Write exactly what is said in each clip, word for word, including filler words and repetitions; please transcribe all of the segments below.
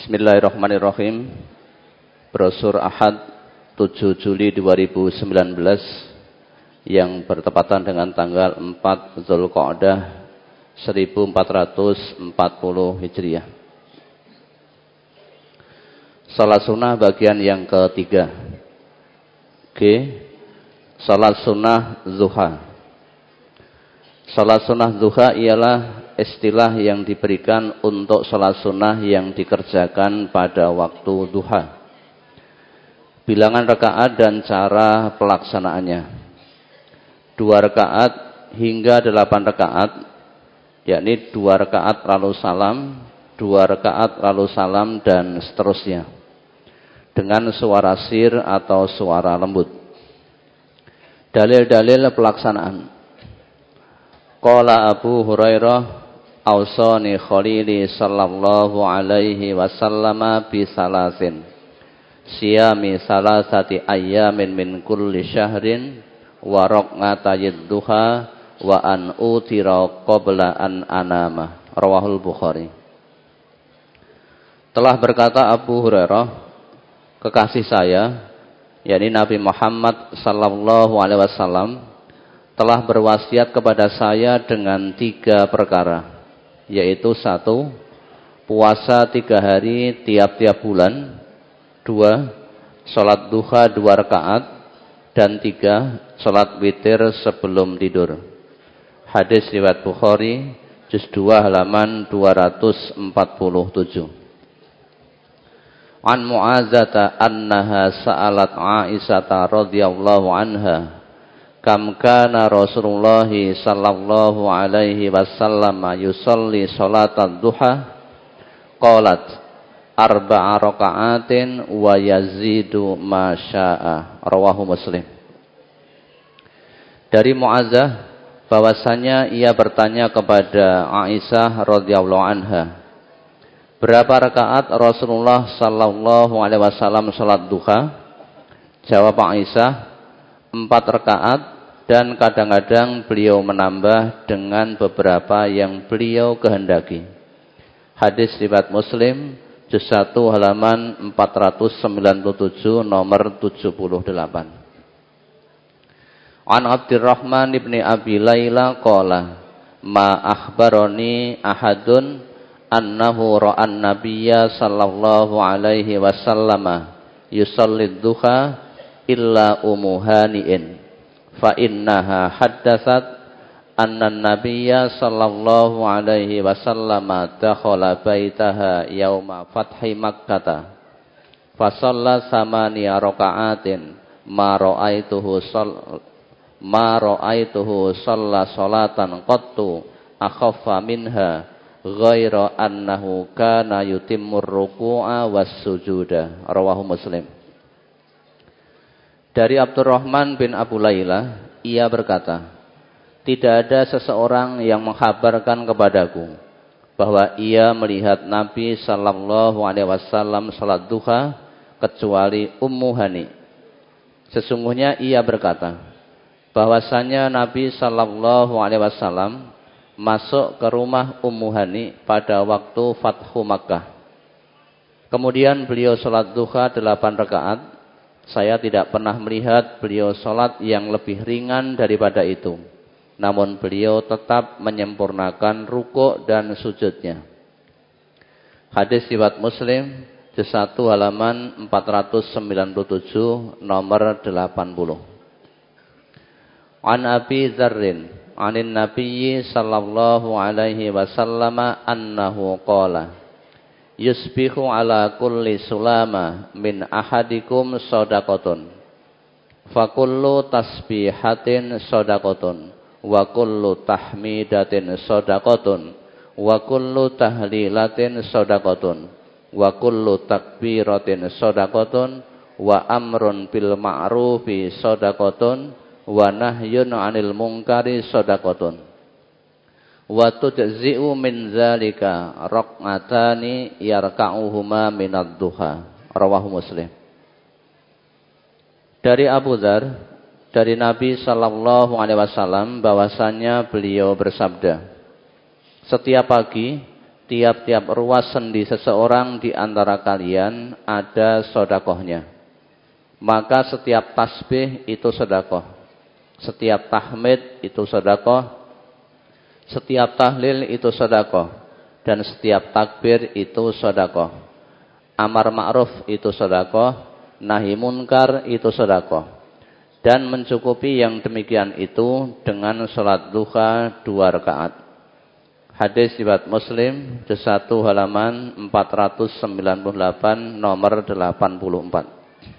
Bismillahirrahmanirrahim. Brosur Ahad tujuh Juli dua ribu sembilan belas yang bertepatan dengan tanggal empat Zulqa'dah seribu empat ratus empat puluh Hijriah. Salat sunnah bagian yang ketiga. G. Salat sunnah zuha. Salat sunnah zuha ialah istilah yang diberikan untuk salat sunnah yang dikerjakan pada waktu duha. Bilangan rakaat dan cara pelaksanaannya. Dua rakaat hingga delapan rakaat, yakni dua rakaat lalu salam, dua rakaat lalu salam dan seterusnya. Dengan suara sir atau suara lembut. Dalil-dalil pelaksanaan. Qala Abu Hurairah Ausani khalili sallallahu alaihi wasallama bi salasin siyami salasati ayyamin min kulli syahrin wa raq'atayid duha wa an utira qabla an anama. Rawahul Bukhari. Telah berkata Abu Hurairah, kekasih saya, yakni Nabi Muhammad sallallahu alaihi wasallam, telah berwasiat kepada saya dengan tiga perkara. Yaitu satu, puasa tiga hari tiap-tiap bulan. Dua, sholat duha dua rakaat. Dan tiga, sholat witir sebelum tidur. Hadis riwayat Bukhari, juz dua halaman dua ratus empat puluh tujuh. An Mu'adzata annaha sa'alat Aisyata radhiyallahu anha, kam kana Rasulullah sallallahu alaihi wasallam yusalli salatal duha, qalat arba'a raka'atin wa yazidu ma syaa. Rawahu Muslim. Dari Mu'adzah bahwasanya ia bertanya kepada Aisyah radhiyallahu anha, berapa rakaat Rasulullah sallallahu alaihi wasallam salat duha? Jawab Aisyah, empat rakaat. Dan kadang-kadang beliau menambah dengan beberapa yang beliau kehendaki. Hadis riwayat Muslim, juz satu halaman empat ratus sembilan puluh tujuh, nomor tujuh puluh delapan. An Abdurrahman ibni Abi Layla qala, ma akhbaroni ahadun annahu ra'an nabiyya sallallahu alaihi wasallama yusallid duha illa umuhani'in. Fa innaha haddatsat anna nabiyya sallallahu alaihi wasallam dakhala baitaha yauma fathi Makkah fa shalla samaniya raka'atin ma ra'aituhu shall ma ra'aituhu shalla salatan qattu akhaffa minha ghaira annahu kana yutimmur ruku'a was sujuda. Rawahu Muslim. Dari Abdurrahman bin Abu Layla, ia berkata, tidak ada seseorang yang menghabarkan kepadaku bahwa ia melihat Nabi sallallahu alaihi wasallam salat duha kecuali Ummu Hani. Sesungguhnya ia berkata, bahwasanya Nabi sallallahu alaihi wasallam masuk ke rumah Ummu Hani pada waktu Fathu Makkah. Kemudian beliau salat duha delapan rakaat. Saya tidak pernah melihat beliau sholat yang lebih ringan daripada itu. Namun beliau tetap menyempurnakan rukuk dan sujudnya. Hadis riwayat Muslim, juz satu halaman empat ratus sembilan puluh tujuh, nomor delapan puluh. An Abi Dzarrin, anin Nabiyyi sallallahu alaihi wasallam annahu qala, yusbihu ala kulli sulama min ahadikum shadaqatun fa kullu tasbihatin shadaqatun wa kullu tahmidatin shadaqatun wa kullu tahlilatin shadaqatun wa kullu takbiratin shadaqatun wa amrun bil ma'rufi shadaqatun wa nahyun 'anil munkari shadaqatun wa tujzi'u min zalika raq'atani yarka'uhuma minad duha. Rawahu Muslim. Dari Abu Dzar, dari Nabi sallallahu alaihi wasallam bahwasanya beliau bersabda, setiap pagi tiap-tiap ruas sendi seseorang di antara kalian ada sodakohnya. Maka setiap tasbih itu sodakoh, setiap tahmid itu sodakoh, setiap tahlil itu sodakoh, dan setiap takbir itu sodakoh. Amar ma'ruf itu sodakoh, nahi munkar itu sodakoh. Dan mencukupi yang demikian itu dengan sholat duha dua rakaat. Hadis riwayat Muslim, juz satu halaman empat ratus sembilan puluh delapan, nomor delapan puluh empat.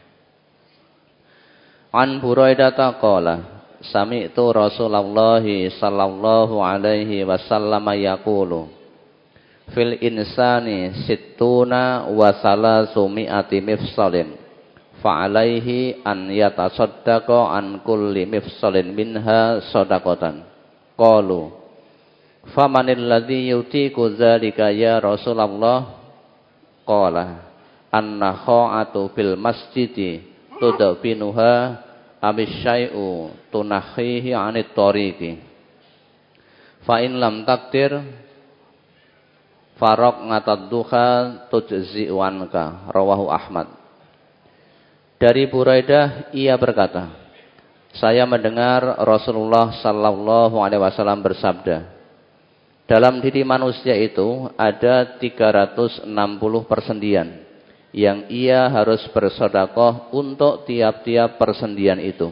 An Buraidah qala, sami'tu Rasulullah sallallahu alaihi wasallam yaqulu, fil insani sittuna wa salasu mi'ati mifsalin, fa alaihi an yatasaddaqa an kulli mifsalin minha shadaqatan. Qalu, famanil ladzi yutiku dzalika ya Rasulullah? Qala, an-nakha'atu fil masjidi tudfinuha amis syai'u tunakhihi 'anit tariqi. Fa in lam takdir faraq ngatadduha tujzi'u anka. Rawahu Ahmad. Dari Buraidah ia berkata, saya mendengar Rasulullah sallallahu alaihi wasallam bersabda, dalam diri manusia itu ada tiga ratus enam puluh persendian yang ia harus bersedekah untuk tiap-tiap persendian itu.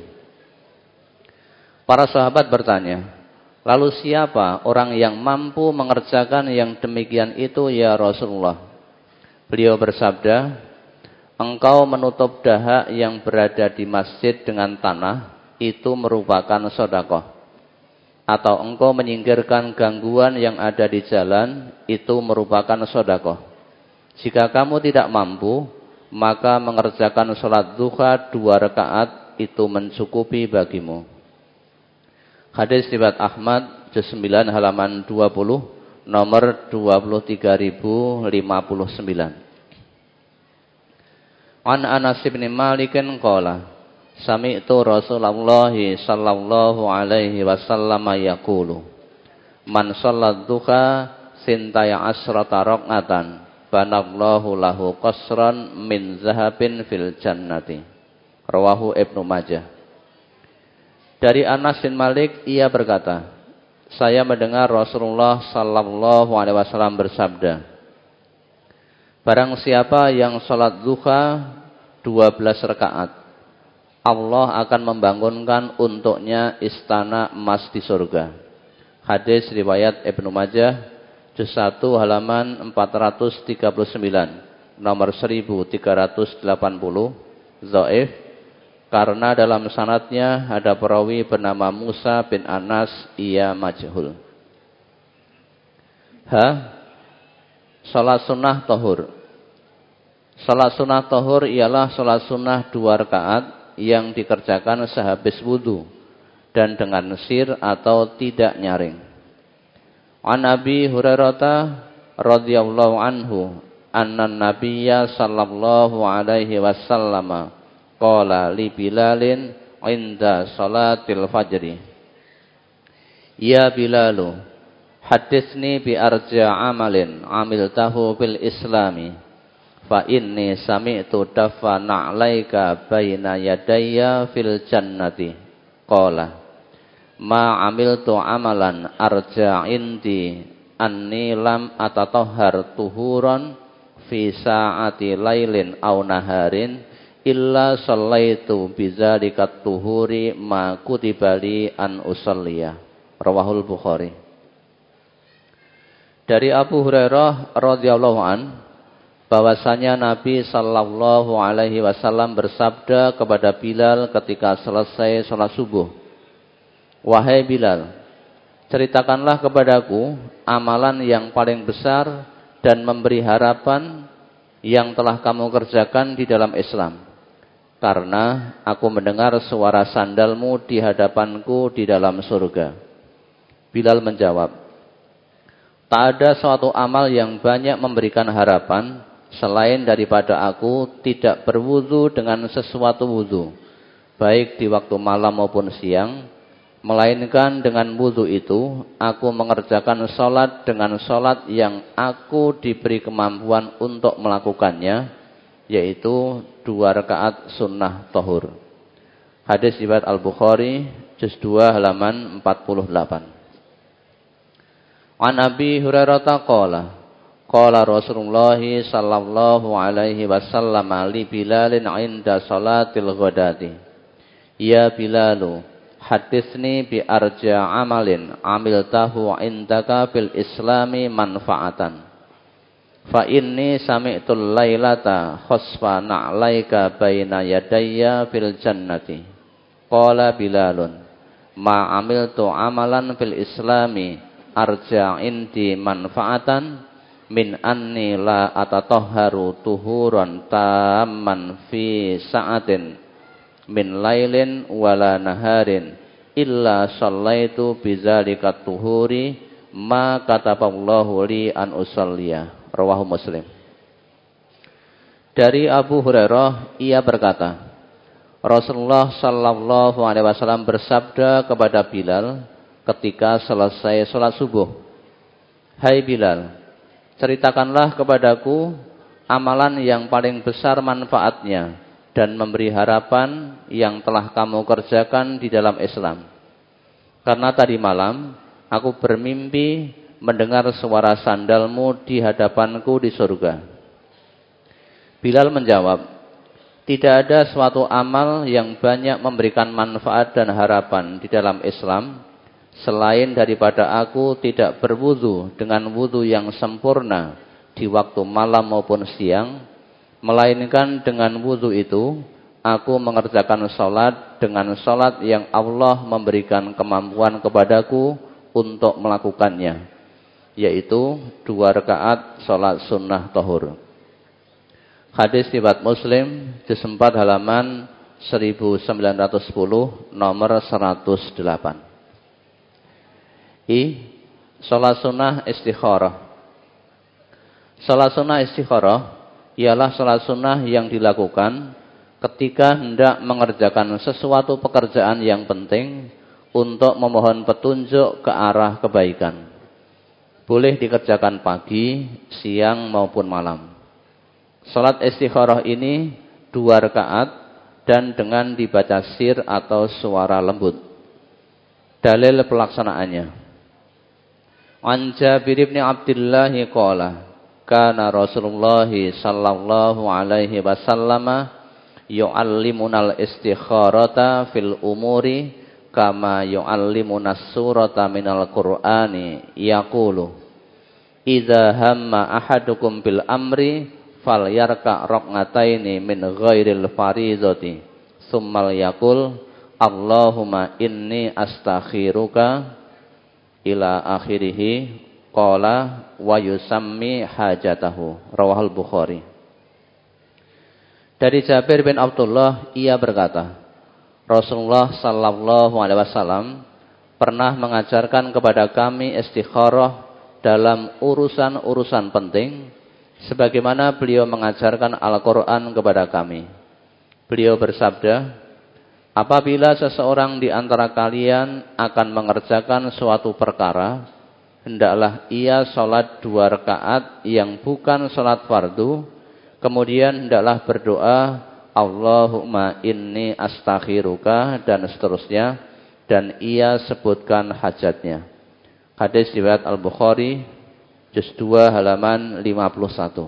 Para sahabat bertanya, lalu siapa orang yang mampu mengerjakan yang demikian itu ya Rasulullah? Beliau bersabda, engkau menutup dahak yang berada di masjid dengan tanah, itu merupakan sedekah. Atau engkau menyingkirkan gangguan yang ada di jalan, itu merupakan sedekah. Jika kamu tidak mampu, maka mengerjakan sholat duha dua rakaat itu mencukupi bagimu. Hadis riwayat Ahmad, juz sembilan halaman dua puluh, nomor dua puluh tiga ribu lima puluh sembilan. An Anas bin Malik qala, sami'tu Rasulullah sallallahu alaihi wasallam yaqulu, man shallat duha sintaya asrata raqatan banallahu lahu qasran min zahabin fil jannati. Rawahu Ibnu Majah. Dari Anas bin Malik ia berkata, saya mendengar Rasulullah sallallahu alaihi wasallam bersabda, barang siapa yang salat duha dua belas rakaat, Allah akan membangunkan untuknya istana emas di surga. Hadis riwayat Ibnu Majah, juz satu halaman empat ratus tiga puluh sembilan, nomor seribu tiga ratus delapan puluh, dhaif, karena dalam sanadnya ada perawi bernama Musa bin Anas, ia majhul. H. Salat sunnah tahur. Salat sunnah tahur ialah salat sunnah dua rakaat yang dikerjakan sehabis wudu dan dengan sir atau tidak nyaring. An Abi Hurairah radhiyallahu anhu anna nabiyya sallallahu alaihi wasallam qala li Bilalin inda salatil fajri, ya Bilalu haditsni bi arja amalin amiltahu bil islami, fa inni sami'tu dafa na'laika baina yadayya fil jannati. Qala ma amiltu amalan arja indi anni lam atatahhar tuhuran fi sa'ati lailin aw naharin illa sallaitu bidzalika tuhuri ma kutibali an usalliya. Rawahul Bukhari. Dari Abu Hurairah radhiyallahu an, bahwasanya Nabi sallallahu alaihi wasallam bersabda kepada Bilal ketika selesai sholat subuh, wahai Bilal, ceritakanlah kepadaku amalan yang paling besar dan memberi harapan yang telah kamu kerjakan di dalam Islam, karena aku mendengar suara sandalmu di hadapanku di dalam surga. Bilal menjawab, tak ada suatu amal yang banyak memberikan harapan selain daripada aku tidak berwudu dengan sesuatu wudu, baik di waktu malam maupun siang, Melainkan dengan wudu itu, aku mengerjakan sholat dengan sholat yang aku diberi kemampuan untuk melakukannya, yaitu dua rakaat sunnah tahur. Hadis riwayat Al-Bukhari, juz dua halaman empat puluh delapan. An Abi Hurairah qala qala Rasulullah sallallahu alaihi wasallam li Bilalin 'inda salatil ghadati, ya Bilalu, haditsni bi arja amalin amiltahu indaka fil islami manfaatan, fa inni sami'tul lailata khasfa na'laika baina yadayya fil jannati. Qala Bilalun, ma amiltu amalan fil islami arja indi manfaatan min anni la atatahharu tuhuran tamman fi sa'atin min lailin wala naharin illa shallaitu bidzalika tuhuri ma kataballahu li an usalliya. Rawahu Muslim. Dari Abu Hurairah, ia berkata, Rasulullah sallallahu alaihi wasallam bersabda kepada Bilal ketika selesai sholat subuh, hai Bilal, ceritakanlah kepadaku amalan yang paling besar manfaatnya dan memberi harapan yang telah kamu kerjakan di dalam Islam. Karena tadi malam aku bermimpi mendengar suara sandalmu di hadapanku di surga. Bilal menjawab, tidak ada suatu amal yang banyak memberikan manfaat dan harapan di dalam Islam selain daripada aku tidak berwudu dengan wudu yang sempurna di waktu malam maupun siang, melainkan dengan wudu itu aku mengerjakan sholat dengan sholat yang Allah memberikan kemampuan kepadaku untuk melakukannya, yaitu dua rakaat sholat sunnah tahur. Hadis riwayat Muslim, juz empat halaman seribu sembilan ratus sepuluh, nomor seratus delapan. I. Sholat sunnah istikharah. Sholat sunnah istikharah ialah sholat sunnah yang dilakukan ketika hendak mengerjakan sesuatu pekerjaan yang penting untuk memohon petunjuk ke arah kebaikan. Boleh dikerjakan pagi, siang maupun malam. Sholat istikharah ini dua rakaat dan dengan dibaca sir atau suara lembut. Dalil pelaksanaannya. An Jabir bin Abdullah qala kana Rasulullah sallallahu alaihi wasallam yu'allimunal istikharata fil umuri kama yu'allimunas surata minal Qur'ani yaqulu idza hamma ahadukum bil amri falyarka raq'ataini min ghairil faridati summal yaqul Allahumma inni astakhiruka ila akhirih qala wa yusammi hajatahu. Rawahul Bukhari. Dari Jabir bin Abdullah, ia berkata, Rasulullah sallallahu alaihi wasallam pernah mengajarkan kepada kami istikharah dalam urusan-urusan penting sebagaimana beliau mengajarkan Al-Qur'an kepada kami. Beliau bersabda, apabila seseorang di antara kalian akan mengerjakan suatu perkara, hendaklah ia sholat dua rakaat yang bukan sholat fardu, kemudian hendaklah berdoa, Allahumma inni astakhiruka, dan seterusnya, dan ia sebutkan hajatnya. Hadis riwayat Al-Bukhari, juz dua halaman lima puluh satu.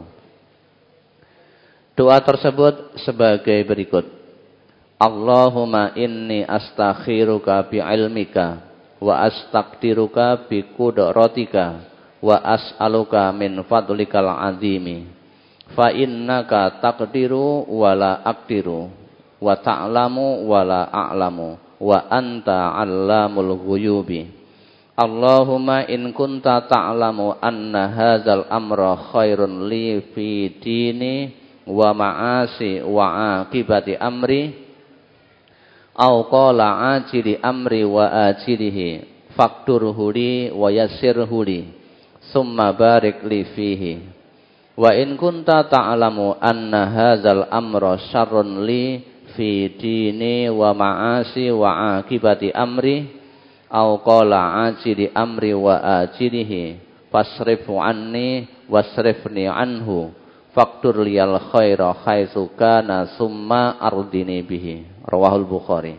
Doa tersebut sebagai berikut. Allahumma inni astakhiruka bi'ilmika wa astaqdiruka biqudratika wa as'aluka min fadlikal azimi fa innaka taqdiru wa la aqdiru wa ta'lamu wa la a'lamu wa anta 'allamul ghuyubi. Allahumma in kunta ta'lamu anna hadzal amra khairun li fi dini wa ma'asi wa aqibati amri au qala ajili amri wa ajilihi faqdurhu li wa yassirhu li summa barik li fihi wa in kunta ta'lamu anna hadzal amra syarrun li fi dini wa ma'asi wa aqibati amri au qala ajili amri wa ajilihi fasrifu anni wasrifni anhu faqtur liyal khaira haitsu kana summa ardini bihi. Rawahul Bukhari.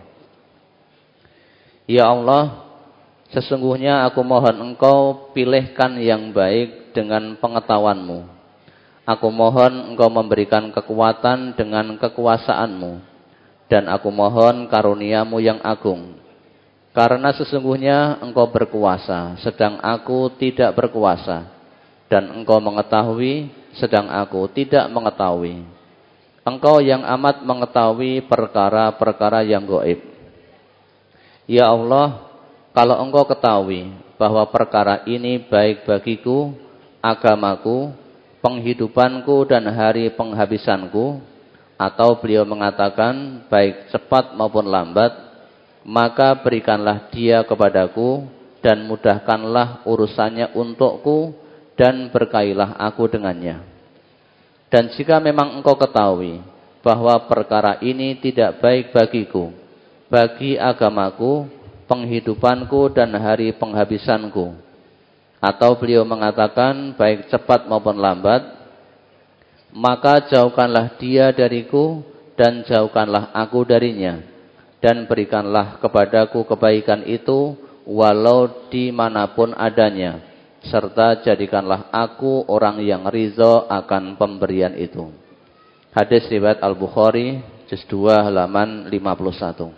Ya Allah, sesungguhnya aku mohon Engkau pilihkan yang baik dengan pengetahuan-Mu. Aku mohon Engkau memberikan kekuatan dengan kekuasaan-Mu. Dan aku mohon karunia-Mu yang agung. Karena sesungguhnya Engkau berkuasa, sedang aku tidak berkuasa. Dan Engkau mengetahui, sedang aku tidak mengetahui. Engkau yang amat mengetahui perkara-perkara yang gaib. Ya Allah, kalau Engkau ketahui bahwa perkara ini baik bagiku, agamaku, penghidupanku dan hari penghabisanku, atau beliau mengatakan baik cepat maupun lambat, maka berikanlah dia kepadaku dan mudahkanlah urusannya untukku dan berkailah aku dengannya. Dan jika memang Engkau ketahui bahwa perkara ini tidak baik bagiku, bagi agamaku, penghidupanku dan hari penghabisanku, atau beliau mengatakan baik cepat maupun lambat, maka jauhkanlah dia dariku dan jauhkanlah aku darinya, dan berikanlah kepadaku kebaikan itu walau dimanapun adanya, serta jadikanlah aku orang yang ridho akan pemberian itu. Hadis riwayat Al-Bukhari juz dua halaman lima puluh satu.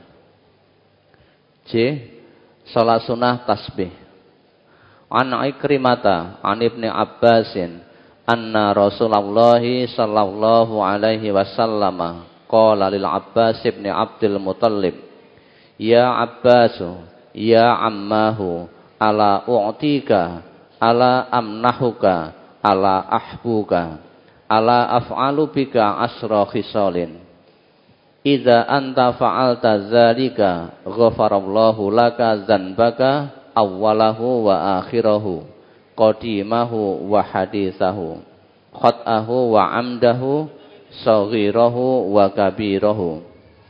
C. Salat sunnah tasbih. An Ikrimata an Ibni Abbasin anna Rasulullah sallallahu alaihi wasallam qala lil Abbas ibn Abdul Muttalib, ya Abbasu ya ammahu ala u'tika ala amnahuka ala ahbuka ala af'alu bika asra khisalin. Idza anta fa'alta dzalika ghafarallahu laka dzanbaka awwalahu wa akhirahu, qadimahu wa hadithahu, khat'ahu wa amdahu, saghirahu wa kabirahu,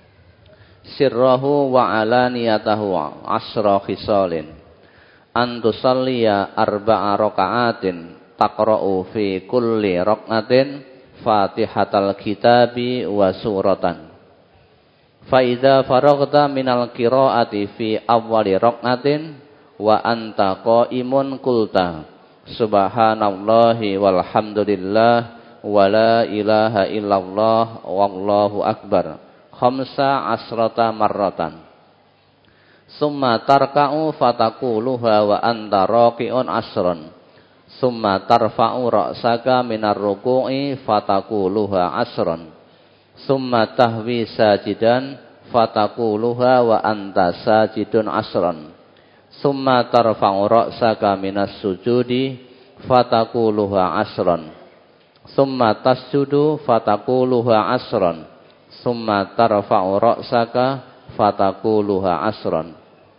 sirrahu wa alaniyatahu asra khisalin. Antusalliya arba'a raka'atin taqra'u fi kulli rak'atin fatihatal kitabi wa suratan. Fa idza faraghta minal qira'ati fi awwali rak'atin wa anta qa'imun qulta subhanallahi walhamdulillah wa la ilaha illallah wallahu akbar khamsa asrata marratan. Summa tarka'u fataquluha wa anta raqi'un asron. Summa tarfa'u ra'saka minar ruku'i fataquluha asron. Summa tahwi sajidan fataquluha wa anta sajidun asron. Summa tarfa'u ra'saka minas sujudi fataquluha asron. Summa tasjudu fataquluha asron. Summa tarfa'u ra'saka fataquluha asron.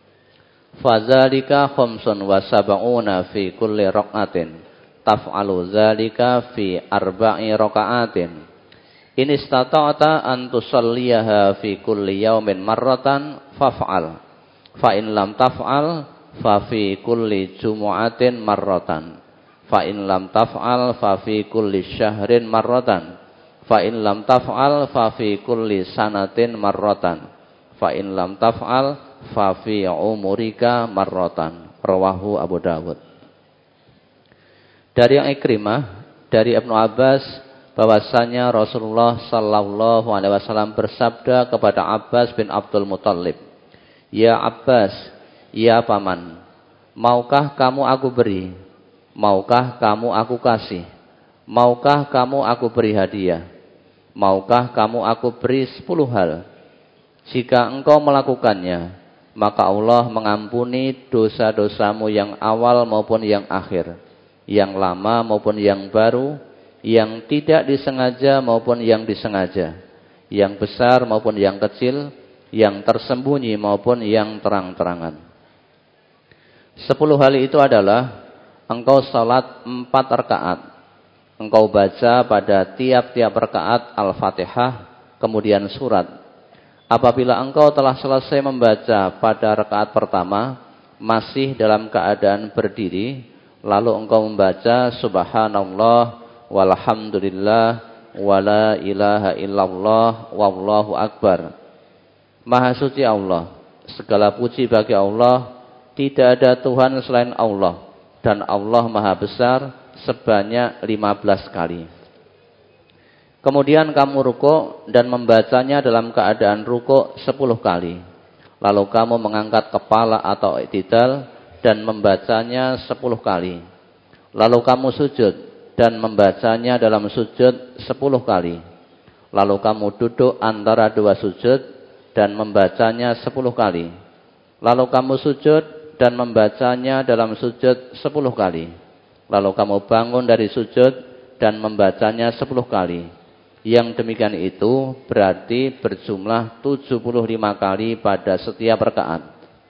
Fadzalika khamsun wa sab'una fi kulli rak'atin taf'alu dzalika fi arba'i raka'atin. In istata'ta an tusalliyaha fi kulli yaumin marratan faf'al. Fa in lam taf'al fa fi kulli jumu'atin marratan. Fa in lam taf'al fa fi kulli syahrin marratan. Fa in lam taf'al fa fi kulli sanatin marratan. Fa in lam taf'al fa fi umurika marratan. Rawahu Abu Dawud. Dari yang Ikrimah, dari Ibnu Abbas, bahwasanya Rasulullah sallallahu alaihi wasallam bersabda kepada Abbas bin Abdul Muttalib, ya Abbas, ya paman, maukah kamu aku beri? Maukah kamu aku kasih? Maukah kamu aku beri hadiah? Maukah kamu aku beri sepuluh hal? Jika engkau melakukannya, maka Allah mengampuni dosa-dosamu yang awal maupun yang akhir, yang lama maupun yang baru, yang tidak disengaja maupun yang disengaja, yang besar maupun yang kecil, yang tersembunyi maupun yang terang-terangan. Sepuluh hal itu adalah engkau salat empat rakaat, engkau baca pada tiap-tiap rakaat Al-Fatihah, kemudian surat. Apabila engkau telah selesai membaca pada rakaat pertama, masih dalam keadaan berdiri, lalu engkau membaca subhanallah walhamdulillah wala ilaha illallah wallahu akbar. Maha suci Allah, segala puji bagi Allah, tidak ada Tuhan selain Allah, dan Allah maha besar, sebanyak lima belas kali. Kemudian kamu ruku dan membacanya dalam keadaan ruku sepuluh kali. Lalu kamu mengangkat kepala atau i'tidal dan membacanya sepuluh kali. Lalu kamu sujud dan membacanya dalam sujud sepuluh kali. Lalu kamu duduk antara dua sujud dan membacanya sepuluh kali. Lalu kamu sujud dan membacanya dalam sujud sepuluh kali. Lalu kamu bangun dari sujud dan membacanya sepuluh kali. Yang demikian itu berarti berjumlah tujuh puluh lima kali pada setiap rakaat.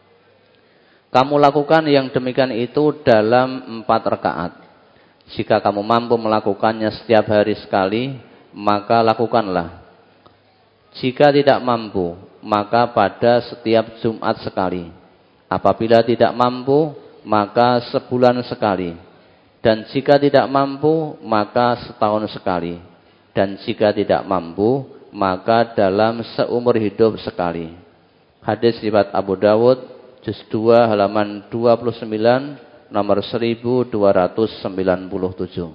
Kamu lakukan yang demikian itu dalam empat rakaat. Jika kamu mampu melakukannya setiap hari sekali, maka lakukanlah. Jika tidak mampu, maka pada setiap Jumat sekali. Apabila tidak mampu, maka sebulan sekali. Dan jika tidak mampu, maka setahun sekali. Dan jika tidak mampu, maka dalam seumur hidup sekali. Hadis riwayat Abu Dawud, juz dua halaman dua puluh sembilan, nomor seribu dua ratus sembilan puluh tujuh.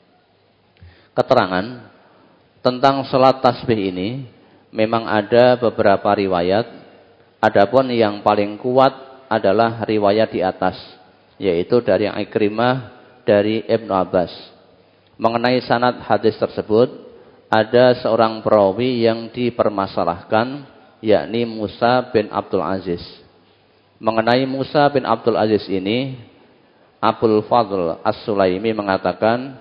Keterangan tentang salat tasbih ini memang ada beberapa riwayat. Adapun yang paling kuat adalah riwayat di atas, yaitu dari Ikrimah dari Ibnu Abbas. Mengenai sanad hadis tersebut, ada seorang perawi yang dipermasalahkan, yakni Musa bin Abdul Aziz. Mengenai Musa bin Abdul Aziz ini, Abul Fadl As-Sulaimi mengatakan,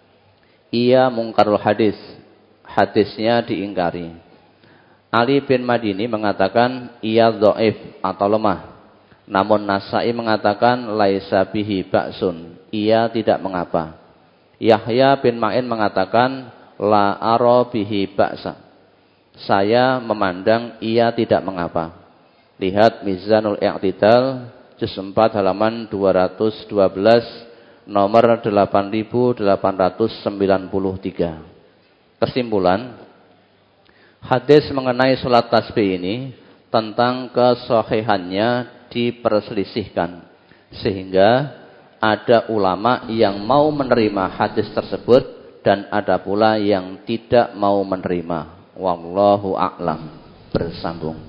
ia mungkarul hadis, hadisnya diingkari. Ali bin Madini mengatakan, ia dhaif atau lemah. Namun Nasai mengatakan, laisa bihi ba'sun, ia tidak mengapa. Yahya bin Ma'in mengatakan, la ara bihi ba'sa, saya memandang ia tidak mengapa. Lihat Mizanul I'tidal, juz empat halaman dua ratus dua belas, nomor delapan ribu delapan ratus sembilan puluh tiga. Kesimpulan, hadis mengenai salat tasbih ini tentang kesahihannya diperselisihkan, sehingga ada ulama yang mau menerima hadis tersebut dan ada pula yang tidak mau menerima. Wallahu a'lam. Bersambung.